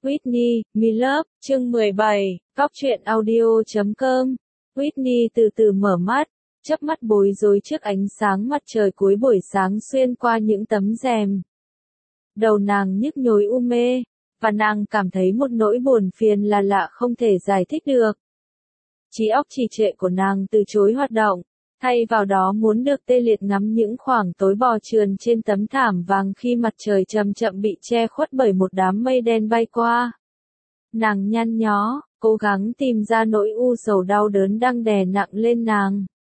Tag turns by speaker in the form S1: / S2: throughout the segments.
S1: Whitney, Me Love, chương 17, Góc truyện audio.com. Whitney từ từ mở mắt, chớp mắt bối rối trước ánh sáng mặt trời cuối buổi sáng xuyên qua những tấm rèm. Đầu nàng nhức nhối mê, và nàng cảm thấy một nỗi buồn phiền là lạ không thể giải thích được. Trí óc trì trệ của nàng từ chối hoạt động, thay vào đó muốn được tê liệt ngắm những khoảng tối bò trườn trên tấm thảm vàng khi mặt trời chậm chậm bị che khuất bởi một đám mây đen bay qua. Nàng nhăn nhó, cố gắng tìm ra nỗi u sầu đau đớn đang đè nặng lên nàng.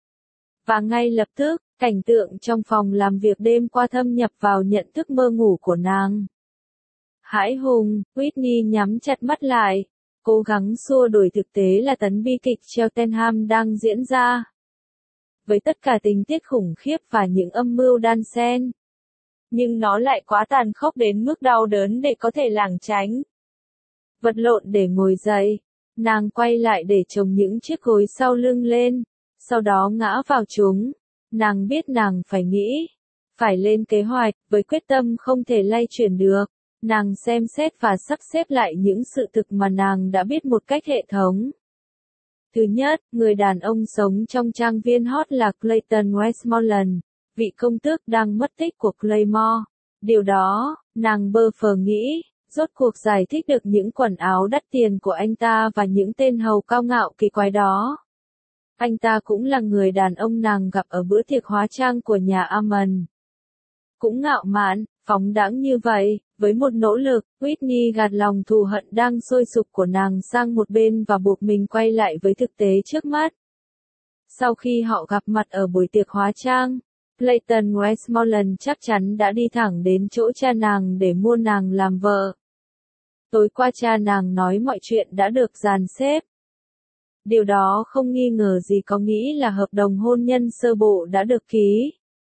S1: Và ngay lập tức, cảnh tượng trong phòng làm việc đêm qua thâm nhập vào nhận thức mơ ngủ của nàng. Hãi hùng, Whitney nhắm chặt mắt lại, cố gắng xua đuổi thực tế là tấn bi kịch Cheltenham đang diễn ra. Với tất cả tình tiết khủng khiếp và những âm mưu đan xen. Nhưng nó lại quá tàn khốc đến mức đau đớn để có thể lảng tránh. Vật lộn để ngồi dậy, nàng quay lại để chồng những chiếc gối sau lưng lên, sau đó ngã vào chúng. Nàng biết nàng phải nghĩ, phải lên kế hoạch, với quyết tâm không thể lay chuyển được. Nàng xem xét và sắp xếp lại những sự thực mà nàng đã biết một cách hệ thống. Thứ nhất, người đàn ông sống trong trang viên hot là Clayton Westmoreland, vị công tước đang mất tích của Claymore. Điều đó, nàng bơ phờ nghĩ, rốt cuộc giải thích được những quần áo đắt tiền của anh ta và những tên hầu cao ngạo kỳ quái đó. Anh ta cũng là người đàn ông nàng gặp ở bữa tiệc hóa trang của nhà Amon. Cũng ngạo mạn, phóng đãng như vậy, với một nỗ lực, Whitney gạt lòng thù hận đang sôi sục của nàng sang một bên và buộc mình quay lại với thực tế trước mắt. Sau khi họ gặp mặt ở buổi tiệc hóa trang, Clayton Westmoreland chắc chắn đã đi thẳng đến chỗ cha nàng để mua nàng làm vợ. Tối qua cha nàng nói mọi chuyện đã được dàn xếp. Điều đó không nghi ngờ gì có nghĩ là hợp đồng hôn nhân sơ bộ đã được ký.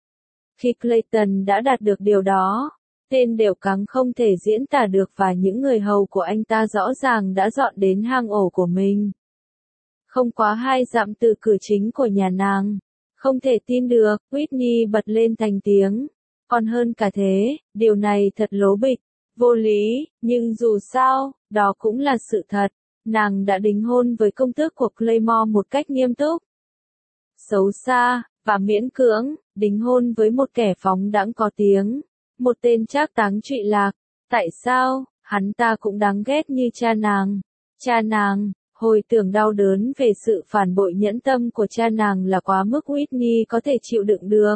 S1: Khi Clayton đã đạt được điều đó, tên đều cắng không thể diễn tả được và những người hầu của anh ta rõ ràng đã dọn đến hang ổ của mình. Không quá 2 dặm từ cửa chính của nhà nàng. Không thể tin được, Whitney bật lên thành tiếng. Còn hơn cả thế, điều này thật lố bịch, vô lý, nhưng dù sao, đó cũng là sự thật. Nàng đã đính hôn với công tước của Claymore một cách nghiêm túc, xấu xa, và miễn cưỡng, đính hôn với một kẻ phóng đãng có tiếng, một tên trác táng trụy lạc. Tại sao, hắn ta cũng đáng ghét như cha nàng. Cha nàng, hồi tưởng đau đớn về sự phản bội nhẫn tâm của cha nàng là quá mức Whitney có thể chịu đựng được.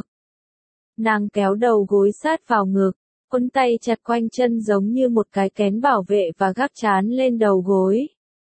S1: Nàng kéo đầu gối sát vào ngực, quấn tay chặt quanh chân giống như một cái kén bảo vệ và gác trán lên đầu gối.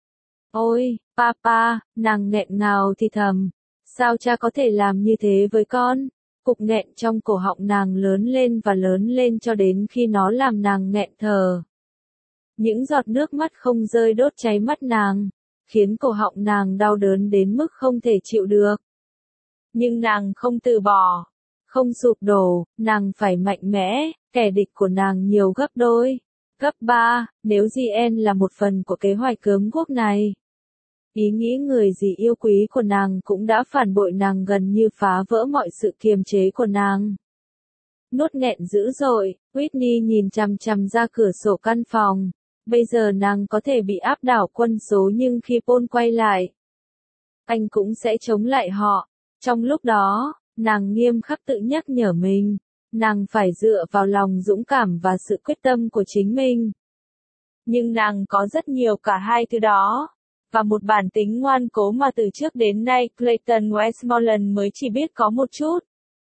S1: Ôi, papa, nàng nghẹn ngào thì thầm. Sao cha có thể làm như thế với con? Cục nghẹn trong cổ họng nàng lớn lên cho đến khi nó làm nàng nghẹn thở. Những giọt nước mắt không rơi đốt cháy mắt nàng, khiến cổ họng nàng đau đớn đến mức không thể chịu được. Nhưng nàng không từ bỏ, không sụp đổ, nàng phải mạnh mẽ, kẻ địch của nàng nhiều gấp đôi, gấp 3, nếu GN là một phần của kế hoạch gớm ghiếc này. Ý nghĩ người dì yêu quý của nàng cũng đã phản bội nàng gần như phá vỡ mọi sự kiềm chế của nàng. Nuốt nghẹn dữ dội, Whitney nhìn chằm chằm ra cửa sổ căn phòng. Bây giờ nàng có thể bị áp đảo quân số nhưng khi Paul quay lại, anh cũng sẽ chống lại họ. Trong lúc đó, nàng nghiêm khắc tự nhắc nhở mình, nàng phải dựa vào lòng dũng cảm và sự quyết tâm của chính mình. Nhưng nàng có rất nhiều cả hai thứ đó. Và một bản tính ngoan cố mà từ trước đến nay Clayton Westmoreland mới chỉ biết có một chút.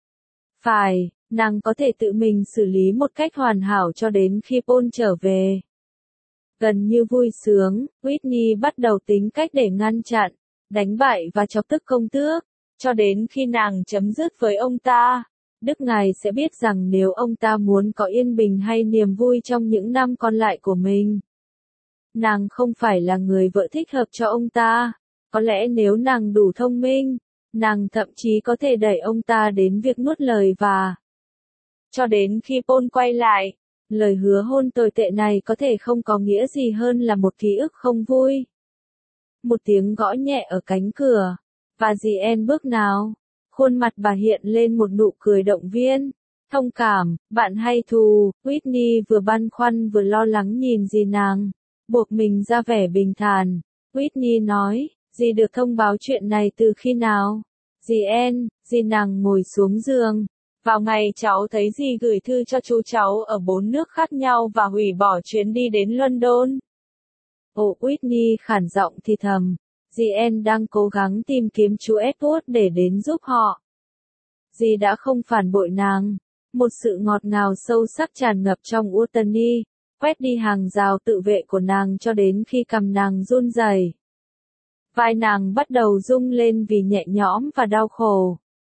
S1: Phải, nàng có thể tự mình xử lý một cách hoàn hảo cho đến khi Paul trở về. Gần như vui sướng, Whitney bắt đầu tính cách để ngăn chặn, đánh bại và chọc tức công tước, cho đến khi nàng chấm dứt với ông ta. Đức Ngài sẽ biết rằng nếu ông ta muốn có yên bình hay niềm vui trong những năm còn lại của mình, nàng không phải là người vợ thích hợp cho ông ta. Có lẽ nếu nàng đủ thông minh, nàng thậm chí có thể đẩy ông ta đến việc nuốt lời và... Cho đến khi Paul quay lại, lời hứa hôn tồi tệ này có thể không có nghĩa gì hơn là một ký ức không vui. Một tiếng gõ nhẹ ở cánh cửa, và dì En bước nào. Khuôn mặt bà hiện lên một nụ cười động viên. Thông cảm, bạn hay thù, Whitney vừa băn khoăn vừa lo lắng nhìn dì nàng. buộc mình ra vẻ bình thản. Whitney nói, dì được thông báo chuyện này từ khi nào? Dì Ann, dì nàng ngồi xuống giường. Vào ngày cháu thấy dì gửi thư cho chú cháu ở 4 nước khác nhau và hủy bỏ chuyến đi đến London. Ồ, Whitney khản giọng thì thầm. Dì Ann đang cố gắng tìm kiếm chú Edward để đến giúp họ. Dì đã không phản bội nàng. Một sự ngọt ngào sâu sắc tràn ngập trong Utani, quét đi hàng rào tự vệ của nàng cho đến khi cằm nàng run rẩy. Vai nàng bắt đầu rung lên vì nhẹ nhõm và đau khổ.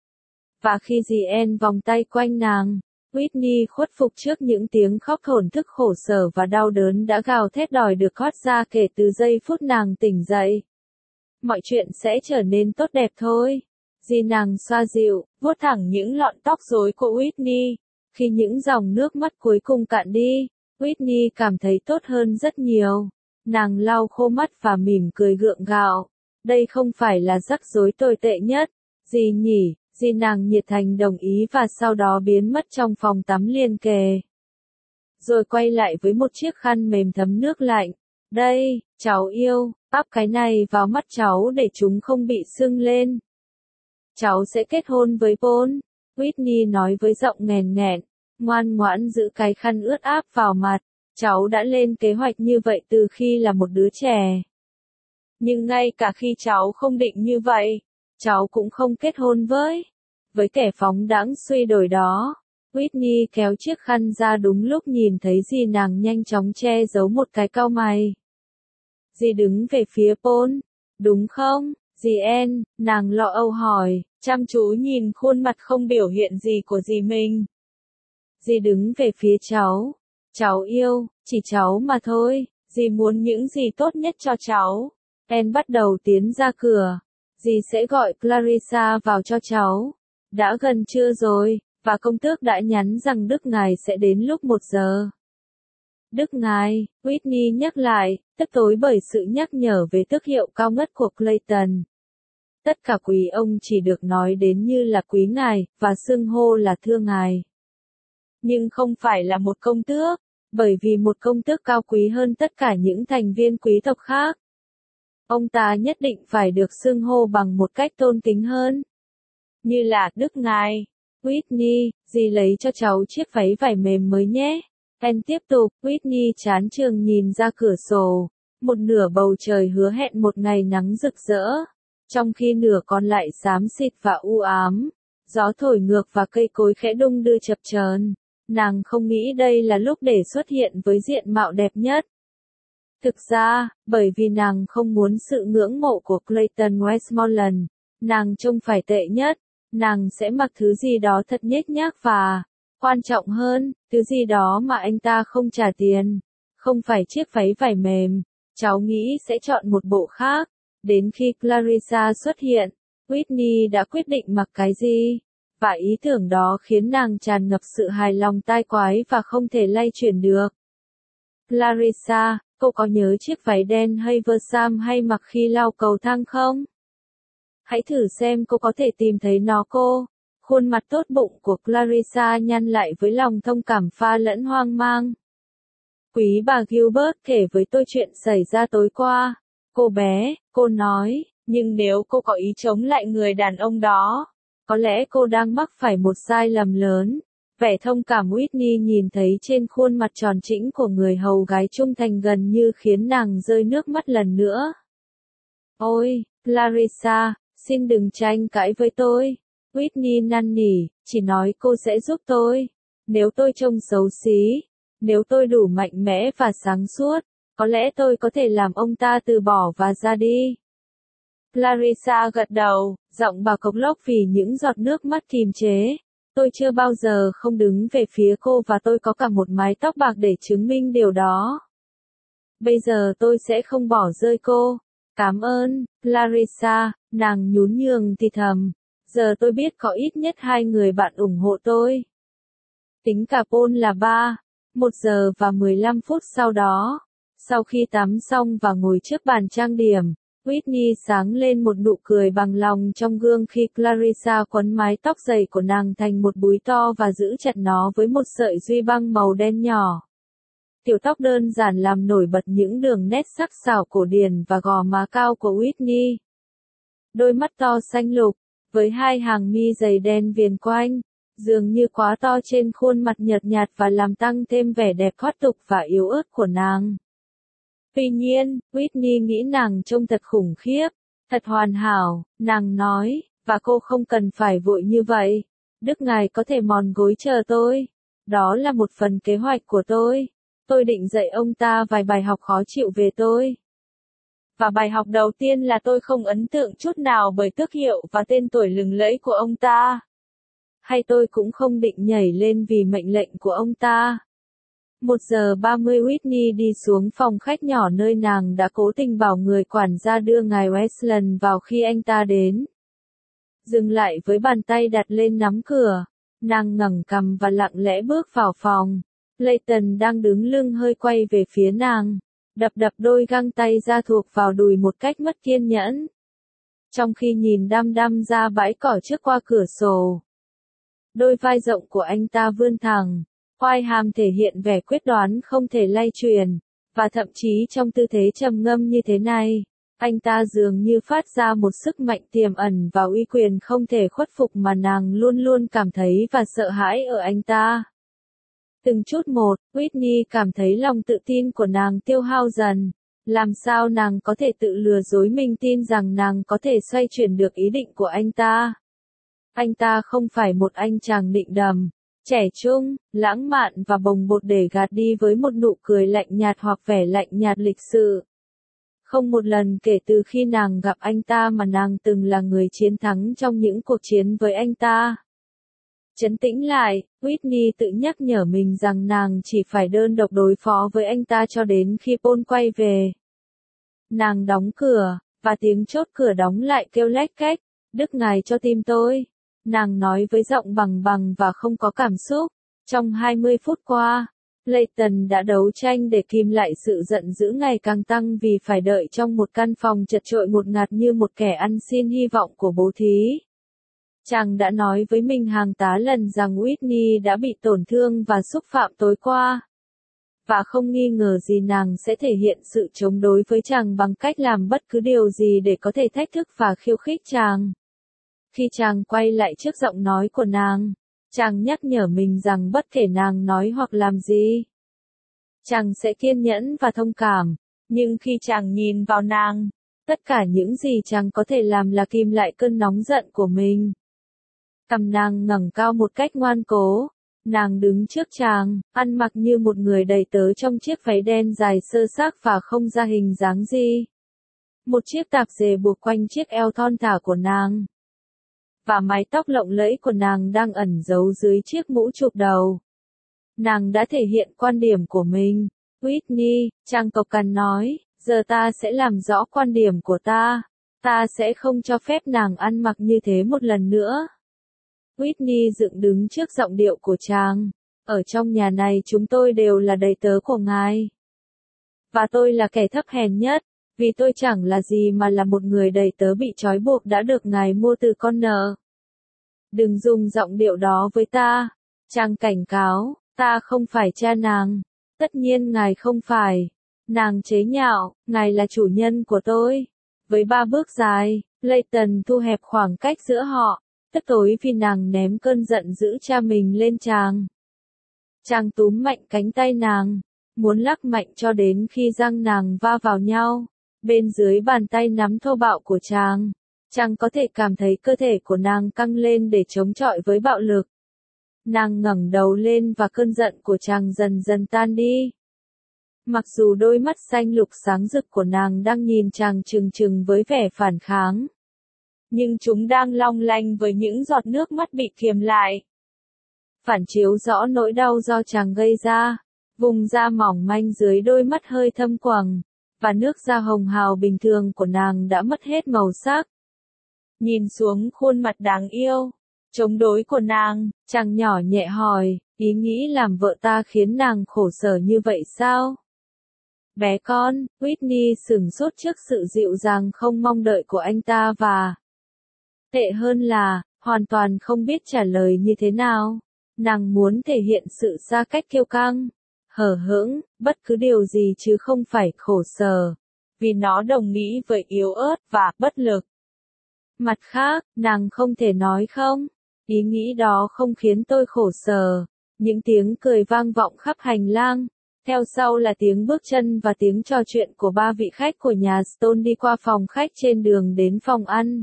S1: Và khi dì Ann vòng tay quanh nàng, Whitney khuất phục trước những tiếng khóc thổn thức khổ sở và đau đớn đã gào thét đòi được thoát ra kể từ giây phút nàng tỉnh dậy. Mọi chuyện sẽ trở nên tốt đẹp thôi. Dì nàng xoa dịu, vuốt thẳng những lọn tóc rối của Whitney. Khi những dòng nước mắt cuối cùng cạn đi, Whitney cảm thấy tốt hơn rất nhiều. Nàng lau khô mắt và mỉm cười gượng gạo. Đây không phải là rắc rối tồi tệ nhất. Dì nhỉ, dì nàng nhiệt thành đồng ý và sau đó biến mất trong phòng tắm liền kề. Rồi quay lại với một chiếc khăn mềm thấm nước lạnh. Đây, cháu yêu, áp cái này vào mắt cháu để chúng không bị sưng lên. Cháu sẽ kết hôn với Paul, Whitney nói với giọng nghèn nghẹn, ngoan ngoãn giữ cái khăn ướt áp vào mặt. Cháu đã lên kế hoạch như vậy từ khi là một đứa trẻ. Nhưng ngay cả khi cháu không định như vậy, cháu cũng không kết hôn với kẻ phóng đãng suy đồi đó. Whitney kéo chiếc khăn ra đúng lúc nhìn thấy dì nàng nhanh chóng che giấu một cái cau mày. Dì đứng về phía Paul, đúng không? Dì Ann, nàng lo âu hỏi, chăm chú nhìn khuôn mặt không biểu hiện gì của dì mình. Dì đứng về phía cháu. Cháu yêu, chỉ cháu mà thôi, dì muốn những gì tốt nhất cho cháu. Ann bắt đầu tiến ra cửa. Dì sẽ gọi Clarissa vào cho cháu. Đã gần trưa rồi, và công tước đã nhắn rằng Đức Ngài sẽ đến lúc 1 giờ. Đức Ngài, Whitney nhắc lại, tức tối bởi sự nhắc nhở về tước hiệu cao ngất của Clayton. Tất cả quý ông chỉ được nói đến như là quý ngài, và xưng hô là thưa ngài. Nhưng không phải là một công tước, bởi vì một công tước cao quý hơn tất cả những thành viên quý tộc khác. Ông ta nhất định phải được xưng hô bằng một cách tôn kính hơn. Như là, Đức Ngài. Whitney, dì lấy cho cháu chiếc váy vải mềm mới nhé. Ann tiếp tục, Whitney chán chường nhìn ra cửa sổ. Một nửa bầu trời hứa hẹn một ngày nắng rực rỡ. Trong khi nửa còn lại xám xịt và u ám. Gió thổi ngược và cây cối khẽ đung đưa chập chờn. Nàng không nghĩ đây là lúc để xuất hiện với diện mạo đẹp nhất. Thực ra, bởi vì nàng không muốn sự ngưỡng mộ của Clayton Westmoreland, nàng trông phải tệ nhất. Nàng sẽ mặc thứ gì đó thật nhếch nhác và, quan trọng hơn, thứ gì đó mà anh ta không trả tiền. Không phải chiếc váy vải mềm. Cháu nghĩ sẽ chọn một bộ khác. Đến khi Clarissa xuất hiện, Whitney đã quyết định mặc cái gì. Và ý tưởng đó khiến nàng tràn ngập sự hài lòng tai quái và không thể lay chuyển được. Clarissa, cậu có nhớ chiếc váy đen hay Versam hay mặc khi lao cầu thang không? Hãy thử xem cô có thể tìm thấy nó cô. Khuôn mặt tốt bụng của Clarissa nhăn lại với lòng thông cảm pha lẫn hoang mang. Quý bà Gilbert kể với tôi chuyện xảy ra tối qua. Cô bé, cô nói, nhưng nếu cô có ý chống lại người đàn ông đó, có lẽ cô đang mắc phải một sai lầm lớn. Vẻ thông cảm Whitney nhìn thấy trên khuôn mặt tròn trĩnh của người hầu gái trung thành gần như khiến nàng rơi nước mắt lần nữa. Ôi, Clarissa, xin đừng tranh cãi với tôi. Whitney năn nỉ, chỉ nói cô sẽ giúp tôi. Nếu tôi trông xấu xí, nếu tôi đủ mạnh mẽ và sáng suốt, có lẽ tôi có thể làm ông ta từ bỏ và ra đi. Clarissa gật đầu, giọng bà cộc lốc vì những giọt nước mắt kìm chế. Tôi chưa bao giờ không đứng về phía cô và tôi có cả một mái tóc bạc để chứng minh điều đó. Bây giờ tôi sẽ không bỏ rơi cô. Cảm ơn, Clarissa, nàng nhún nhường thì thầm. Giờ tôi biết có ít nhất 2 người bạn ủng hộ tôi. Tính cả Paul là 3. 1 giờ và 15 phút sau đó. Sau khi tắm xong và ngồi trước bàn trang điểm, Whitney sáng lên một nụ cười bằng lòng trong gương khi Clarissa quấn mái tóc dày của nàng thành một búi to và giữ chặt nó với một sợi duy băng màu đen nhỏ. Kiểu tóc đơn giản làm nổi bật những đường nét sắc sảo cổ điển và gò má cao của Whitney. Đôi mắt to xanh lục, với hai hàng mi dày đen viền quanh, dường như quá to trên khuôn mặt nhợt nhạt và làm tăng thêm vẻ đẹp thoát tục và yếu ớt của nàng. Tuy nhiên, Whitney nghĩ nàng trông thật khủng khiếp, thật hoàn hảo, nàng nói, và cô không cần phải vội như vậy. Đức ngài có thể mòn gối chờ tôi. Đó là một phần kế hoạch của tôi. Tôi định dạy ông ta vài bài học khó chịu về tôi. Và bài học đầu tiên là tôi không ấn tượng chút nào bởi tước hiệu và tên tuổi lừng lẫy của ông ta. Hay tôi cũng không định nhảy lên vì mệnh lệnh của ông ta. 1:30 Whitney đi xuống phòng khách nhỏ nơi nàng đã cố tình bảo người quản gia đưa ngài Westland vào khi anh ta đến. Dừng lại với bàn tay đặt lên nắm cửa, nàng ngẩng cằm và lặng lẽ bước vào phòng. Layton đang đứng lưng hơi quay về phía nàng, đập đập đôi găng tay da thuộc vào đùi một cách mất kiên nhẫn. Trong khi nhìn đăm đăm ra bãi cỏ trước qua cửa sổ, đôi vai rộng của anh ta vươn thẳng, oai hàm thể hiện vẻ quyết đoán không thể lay chuyển, và thậm chí trong tư thế trầm ngâm như thế này, anh ta dường như phát ra một sức mạnh tiềm ẩn và uy quyền không thể khuất phục mà nàng luôn luôn cảm thấy và sợ hãi ở anh ta. Từng chút một, Whitney cảm thấy lòng tự tin của nàng tiêu hao dần. Làm sao nàng có thể tự lừa dối mình tin rằng nàng có thể xoay chuyển được ý định của anh ta? Anh ta không phải một anh chàng định đầm, trẻ trung, lãng mạn và bồng bột để gạt đi với một nụ cười lạnh nhạt hoặc vẻ lạnh nhạt lịch sự. Không một lần kể từ khi nàng gặp anh ta mà nàng từng là người chiến thắng trong những cuộc chiến với anh ta. Trấn tĩnh lại, Whitney tự nhắc nhở mình rằng nàng chỉ phải đơn độc đối phó với anh ta cho đến khi Paul quay về. Nàng đóng cửa, và tiếng chốt cửa đóng lại kêu lách cách, Đức ngài cho tim tôi. Nàng nói với giọng bằng bằng và không có cảm xúc. Trong 20 phút qua, Layton đã đấu tranh để kìm lại sự giận dữ ngày càng tăng vì phải đợi trong một căn phòng chật chội ngột ngạt như một kẻ ăn xin hy vọng của bố thí. Chàng đã nói với mình hàng tá lần rằng Whitney đã bị tổn thương và xúc phạm tối qua. Và không nghi ngờ gì nàng sẽ thể hiện sự chống đối với chàng bằng cách làm bất cứ điều gì để có thể thách thức và khiêu khích chàng. Khi chàng quay lại trước giọng nói của nàng, chàng nhắc nhở mình rằng bất kể nàng nói hoặc làm gì, chàng sẽ kiên nhẫn và thông cảm. Nhưng khi chàng nhìn vào nàng, tất cả những gì chàng có thể làm là kìm lại cơn nóng giận của mình. Cằm nàng ngẩng cao một cách ngoan cố. Nàng đứng trước chàng, ăn mặc như một người đầy tớ trong chiếc váy đen dài sơ xác và không ra hình dáng gì. Một chiếc tạp dề buộc quanh chiếc eo thon thả của nàng. Và mái tóc lộng lẫy của nàng đang ẩn giấu dưới chiếc mũ chụp đầu. Nàng đã thể hiện quan điểm của mình. Whitney, chàng cộc cằn nói, giờ ta sẽ làm rõ quan điểm của ta. Ta sẽ không cho phép nàng ăn mặc như thế một lần nữa. Whitney dựng đứng trước giọng điệu của chàng. Ở trong nhà này chúng tôi đều là đầy tớ của ngài. Và tôi là kẻ thấp hèn nhất, vì tôi chẳng là gì mà là một người đầy tớ bị trói buộc đã được ngài mua từ con nợ. Đừng dùng giọng điệu đó với ta. Chàng cảnh cáo, ta không phải cha nàng. Tất nhiên ngài không phải. Nàng chế nhạo, ngài là chủ nhân của tôi. Với 3 bước dài, Layton thu hẹp khoảng cách giữa họ. Tức tối vì nàng ném cơn giận giữ cha mình lên chàng. Chàng túm mạnh cánh tay nàng, muốn lắc mạnh cho đến khi răng nàng va vào nhau. Bên dưới bàn tay nắm thô bạo của chàng, chàng có thể cảm thấy cơ thể của nàng căng lên để chống chọi với bạo lực. Nàng ngẩng đầu lên và cơn giận của chàng dần dần tan đi. Mặc dù đôi mắt xanh lục sáng rực của nàng đang nhìn chàng trừng trừng với vẻ phản kháng, nhưng chúng đang long lanh với những giọt nước mắt bị kiềm lại. Phản chiếu rõ nỗi đau do chàng gây ra, vùng da mỏng manh dưới đôi mắt hơi thâm quầng, và nước da hồng hào bình thường của nàng đã mất hết màu sắc. Nhìn xuống khuôn mặt đáng yêu, chống đối của nàng, chàng nhỏ nhẹ hỏi, ý nghĩ làm vợ ta khiến nàng khổ sở như vậy sao? Bé con, Whitney sửng sốt trước sự dịu dàng không mong đợi của anh ta và tệ hơn là, hoàn toàn không biết trả lời như thế nào. Nàng muốn thể hiện sự xa cách kiêu căng. hờ hững, bất cứ điều gì chứ không phải khổ sở, vì nó đồng nghĩa với yếu ớt và bất lực. Mặt khác, nàng không thể nói không. Ý nghĩ đó không khiến tôi khổ sở. Những tiếng cười vang vọng khắp hành lang. Theo sau là tiếng bước chân và tiếng trò chuyện của ba vị khách của nhà Stone đi qua phòng khách trên đường đến phòng ăn.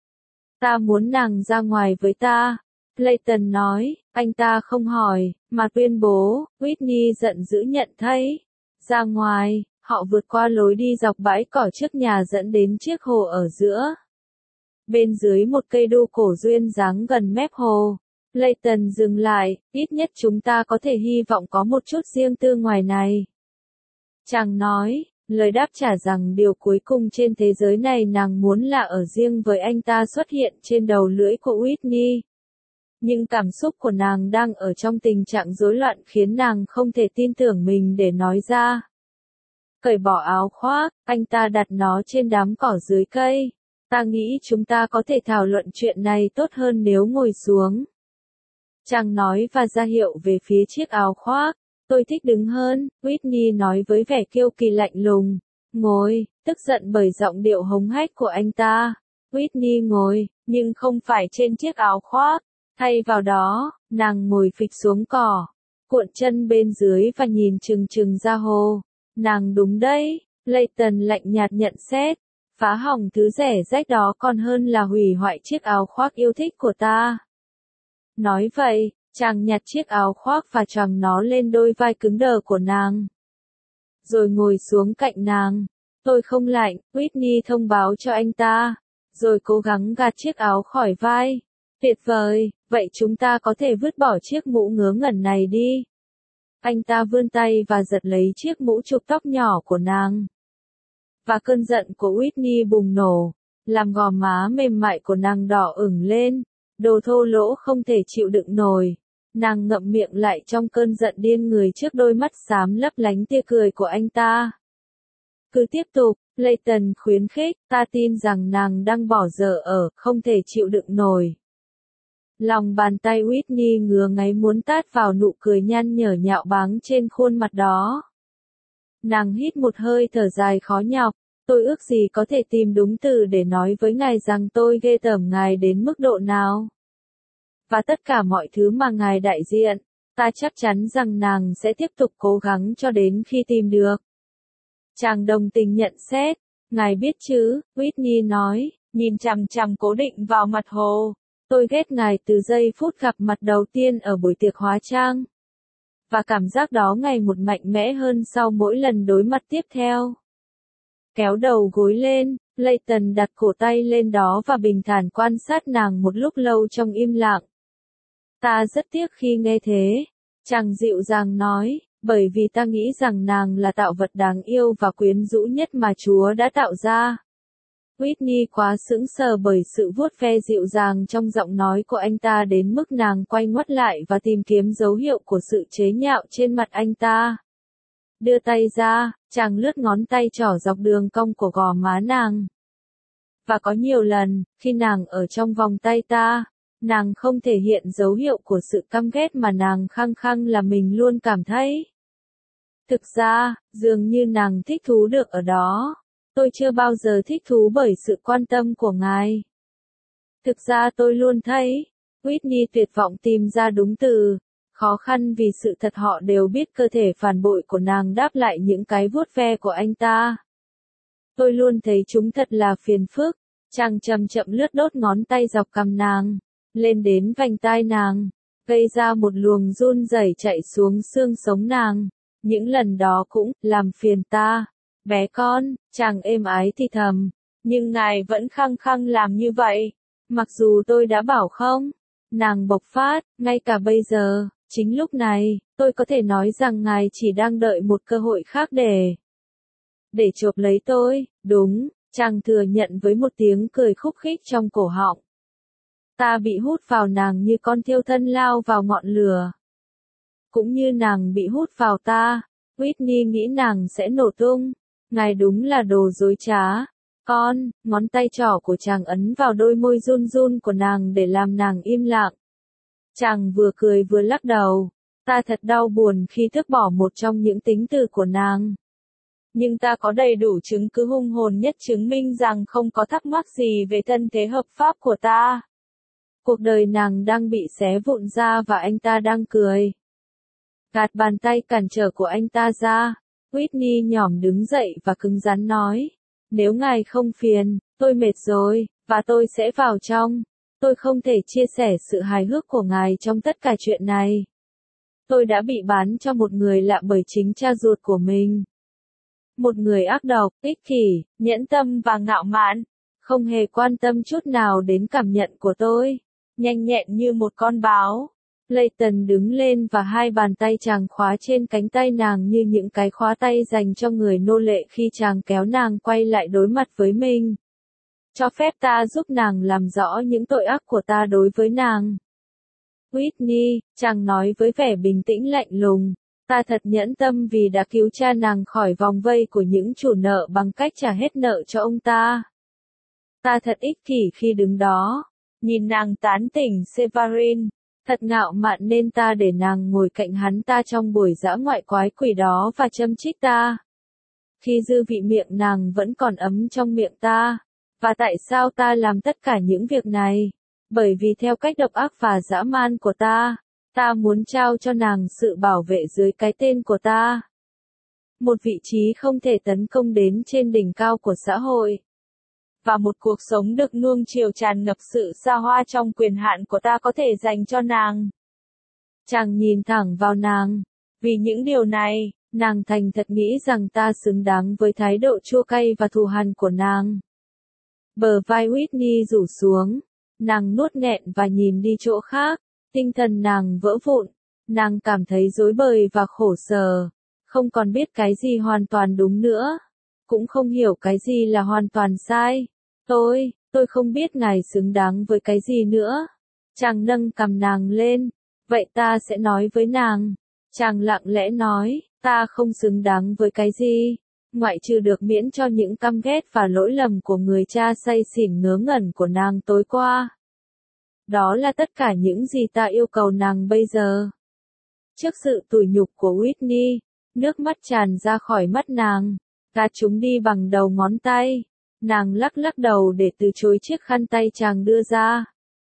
S1: Ta muốn nàng ra ngoài với ta. Clayton nói, anh ta không hỏi, mà tuyên bố. Whitney giận dữ nhận thấy. Ra ngoài, họ vượt qua lối đi dọc bãi cỏ trước nhà dẫn đến chiếc hồ ở giữa. Bên dưới một cây đu cổ duyên dáng gần mép hồ, Clayton dừng lại, ít nhất chúng ta có thể hy vọng có một chút riêng tư ngoài này. Chàng nói, lời đáp trả rằng điều cuối cùng trên thế giới này nàng muốn là ở riêng với anh ta xuất hiện trên đầu lưỡi của Whitney. Nhưng cảm xúc của nàng đang ở trong tình trạng rối loạn khiến nàng không thể tin tưởng mình để nói ra. Cởi bỏ áo khoác, anh ta đặt nó trên đám cỏ dưới cây. Ta nghĩ chúng ta có thể thảo luận chuyện này tốt hơn nếu ngồi xuống. Chàng nói và ra hiệu về phía chiếc áo khoác. Tôi thích đứng hơn, Whitney nói với vẻ kiêu kỳ lạnh lùng. Ngồi, tức giận bởi giọng điệu hống hách của anh ta. Whitney ngồi, nhưng không phải trên chiếc áo khoác. Thay vào đó, nàng ngồi phịch xuống cỏ, cuộn chân bên dưới và nhìn chừng chừng ra hồ. Nàng đúng đấy, Clayton lạnh nhạt nhận xét. Phá hỏng thứ rẻ rách đó còn hơn là hủy hoại chiếc áo khoác yêu thích của ta. Nói vậy, chàng nhặt chiếc áo khoác và choàng nó lên đôi vai cứng đờ của nàng. Rồi ngồi xuống cạnh nàng. Tôi không lạnh, Whitney thông báo cho anh ta. Rồi cố gắng gạt chiếc áo khỏi vai. Tuyệt vời, vậy chúng ta có thể vứt bỏ chiếc mũ ngớ ngẩn này đi. Anh ta vươn tay và giật lấy chiếc mũ chụp tóc nhỏ của nàng. Và cơn giận của Whitney bùng nổ, làm gò má mềm mại của nàng đỏ ửng lên. Đồ thô lỗ không thể chịu đựng nổi. Nàng ngậm miệng lại trong cơn giận điên người trước đôi mắt xám lấp lánh tia cười của anh ta. Cứ tiếp tục, Clayton khuyến khích, ta tin rằng nàng đang bỏ dở ở, không thể chịu đựng nổi. Lòng bàn tay Whitney ngứa ngáy muốn tát vào nụ cười nhăn nhở nhạo báng trên khuôn mặt đó. Nàng hít một hơi thở dài khó nhọc. Tôi ước gì có thể tìm đúng từ để nói với ngài rằng tôi ghê tởm ngài đến mức độ nào. Và tất cả mọi thứ mà ngài đại diện, ta chắc chắn rằng nàng sẽ tiếp tục cố gắng cho đến khi tìm được. Chàng đồng tình nhận xét, ngài biết chứ, Whitney nói, nhìn chằm chằm cố định vào mặt hồ. Tôi ghét ngài từ giây phút gặp mặt đầu tiên ở buổi tiệc hóa trang. Và cảm giác đó ngày một mạnh mẽ hơn sau mỗi lần đối mặt tiếp theo. Kéo đầu gối lên, Clayton đặt cổ tay lên đó và bình thản quan sát nàng một lúc lâu trong im lặng. Ta rất tiếc khi nghe thế. Chàng dịu dàng nói, bởi vì ta nghĩ rằng nàng là tạo vật đáng yêu và quyến rũ nhất mà Chúa đã tạo ra. Whitney quá sững sờ bởi sự vuốt ve dịu dàng trong giọng nói của anh ta đến mức nàng quay ngoắt lại và tìm kiếm dấu hiệu của sự chế nhạo trên mặt anh ta. Đưa tay ra, chàng lướt ngón tay trỏ dọc đường cong của gò má nàng. Và có nhiều lần, khi nàng ở trong vòng tay ta, nàng không thể hiện dấu hiệu của sự căm ghét mà nàng khăng khăng là mình luôn cảm thấy. Thực ra, dường như nàng thích thú được ở đó. Tôi chưa bao giờ thích thú bởi sự quan tâm của ngài. Thực ra tôi luôn thấy, Whitney tuyệt vọng tìm ra đúng từ. Khó khăn vì sự thật họ đều biết cơ thể phản bội của nàng đáp lại những cái vuốt ve của anh ta. Tôi luôn thấy chúng thật là phiền phức. Chàng chậm chậm lướt đốt ngón tay dọc cằm nàng, lên đến vành tai nàng, gây ra một luồng run rẩy chạy xuống xương sống nàng. Những lần đó cũng làm phiền ta. Bé con, chàng êm ái thì thầm. Nhưng ngài vẫn khăng khăng làm như vậy. Mặc dù tôi đã bảo không. Nàng bộc phát, ngay cả bây giờ. Chính lúc này, tôi có thể nói rằng ngài chỉ đang đợi một cơ hội khác để chộp lấy tôi, đúng, chàng thừa nhận với một tiếng cười khúc khích trong cổ họng. Ta bị hút vào nàng như con thiêu thân lao vào ngọn lửa. Cũng như nàng bị hút vào ta, Whitney nghĩ nàng sẽ nổ tung. Ngài đúng là đồ dối trá. Con, ngón tay trỏ của chàng ấn vào đôi môi run run của nàng để làm nàng im lặng. Chàng vừa cười vừa lắc đầu. Ta thật đau buồn khi tước bỏ một trong những tính từ của nàng. Nhưng ta có đầy đủ chứng cứ hùng hồn nhất chứng minh rằng không có thắc mắc gì về thân thế hợp pháp của ta. Cuộc đời nàng đang bị xé vụn ra và anh ta đang cười. Gạt bàn tay cản trở của anh ta ra, Whitney nhỏm đứng dậy và cứng rắn nói. Nếu ngài không phiền, tôi mệt rồi, và tôi sẽ vào trong. Tôi không thể chia sẻ sự hài hước của ngài trong tất cả chuyện này. Tôi đã bị bán cho một người lạ bởi chính cha ruột của mình. Một người ác độc, ích kỷ, nhẫn tâm và ngạo mạn, không hề quan tâm chút nào đến cảm nhận của tôi, nhanh nhẹn như một con báo. Layton đứng lên và hai bàn tay chàng khóa trên cánh tay nàng như những cái khóa tay dành cho người nô lệ khi chàng kéo nàng quay lại đối mặt với mình. Cho phép ta giúp nàng làm rõ những tội ác của ta đối với nàng. Whitney, chàng nói với vẻ bình tĩnh lạnh lùng. Ta thật nhẫn tâm vì đã cứu cha nàng khỏi vòng vây của những chủ nợ bằng cách trả hết nợ cho ông ta. Ta thật ích kỷ khi đứng đó, nhìn nàng tán tỉnh Severin, thật ngạo mạn nên ta để nàng ngồi cạnh hắn ta trong buổi dã ngoại quái quỷ đó và châm chích ta. Khi dư vị miệng nàng vẫn còn ấm trong miệng ta. Và tại sao ta làm tất cả những việc này? Bởi vì theo cách độc ác và dã man của ta. Ta muốn trao cho nàng sự bảo vệ dưới cái tên của ta. Một vị trí không thể tấn công đến trên đỉnh cao của xã hội. Và một cuộc sống được nuông chiều tràn ngập sự xa hoa trong quyền hạn của ta có thể dành cho nàng. Chàng nhìn thẳng vào nàng. Vì những điều này, nàng thành thật nghĩ rằng ta xứng đáng với thái độ chua cay và thù hằn của nàng. Bờ vai Whitney rủ xuống. Nàng nuốt nghẹn và nhìn đi chỗ khác. Tinh thần nàng vỡ vụn, nàng cảm thấy rối bời và khổ sở, không còn biết cái gì hoàn toàn đúng nữa, cũng không hiểu cái gì là hoàn toàn sai. Tôi không biết ngài xứng đáng với cái gì nữa. Chàng nâng cằm nàng lên, vậy ta sẽ nói với nàng. Chàng lặng lẽ nói, ta không xứng đáng với cái gì, ngoại trừ được miễn cho những căm ghét và lỗi lầm của người cha say xỉn ngớ ngẩn của nàng tối qua. Đó là tất cả những gì ta yêu cầu nàng bây giờ. Trước sự tủi nhục của Whitney, nước mắt tràn ra khỏi mắt nàng, gạt chúng đi bằng đầu ngón tay. Nàng lắc lắc đầu để từ chối chiếc khăn tay chàng đưa ra.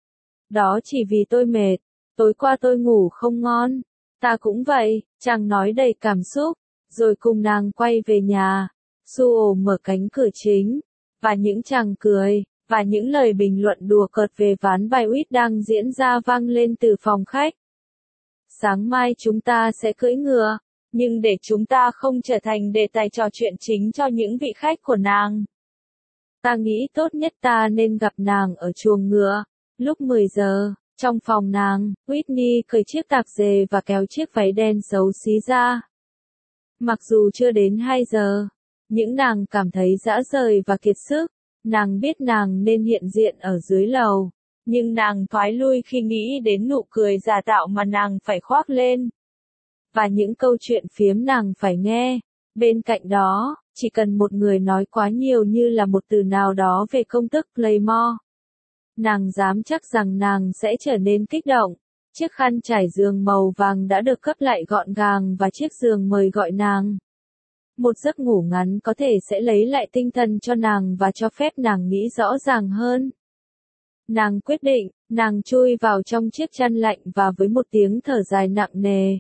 S1: Đó chỉ vì tôi mệt, tối qua tôi ngủ không ngon. Ta cũng vậy, chàng nói đầy cảm xúc, rồi cùng nàng quay về nhà. Sue mở cánh cửa chính, và những chàng cười. Và những lời bình luận đùa cợt về ván bài uýt đang diễn ra vang lên từ phòng khách. Sáng mai chúng ta sẽ cưỡi ngựa, nhưng để chúng ta không trở thành đề tài trò chuyện chính cho những vị khách của nàng. Ta nghĩ tốt nhất ta nên gặp nàng ở chuồng ngựa, lúc 10 giờ, trong phòng nàng. Whitney cởi chiếc tạp dề và kéo chiếc váy đen xấu xí ra. Mặc dù chưa đến 2 giờ, những nàng cảm thấy rã rời và kiệt sức. Nàng biết nàng nên hiện diện ở dưới lầu, nhưng nàng thoái lui khi nghĩ đến nụ cười giả tạo mà nàng phải khoác lên. Và những câu chuyện phiếm nàng phải nghe. Bên cạnh đó, chỉ cần một người nói quá nhiều như là một từ nào đó về công thức Playmore. Nàng dám chắc rằng nàng sẽ trở nên kích động. Chiếc khăn trải giường màu vàng đã được cấp lại gọn gàng và chiếc giường mời gọi nàng. Một giấc ngủ ngắn có thể sẽ lấy lại tinh thần cho nàng và cho phép nàng nghĩ rõ ràng hơn. Nàng quyết định, nàng chui vào trong chiếc chăn lạnh và với một tiếng thở dài nặng nề.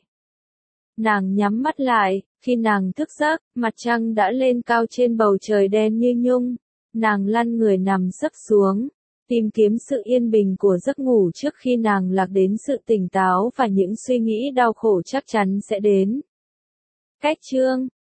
S1: Nàng nhắm mắt lại, khi nàng thức giấc, mặt trăng đã lên cao trên bầu trời đen như nhung. Nàng lăn người nằm sấp xuống, tìm kiếm sự yên bình của giấc ngủ trước khi nàng lạc đến sự tỉnh táo và những suy nghĩ đau khổ chắc chắn sẽ đến. Cách chương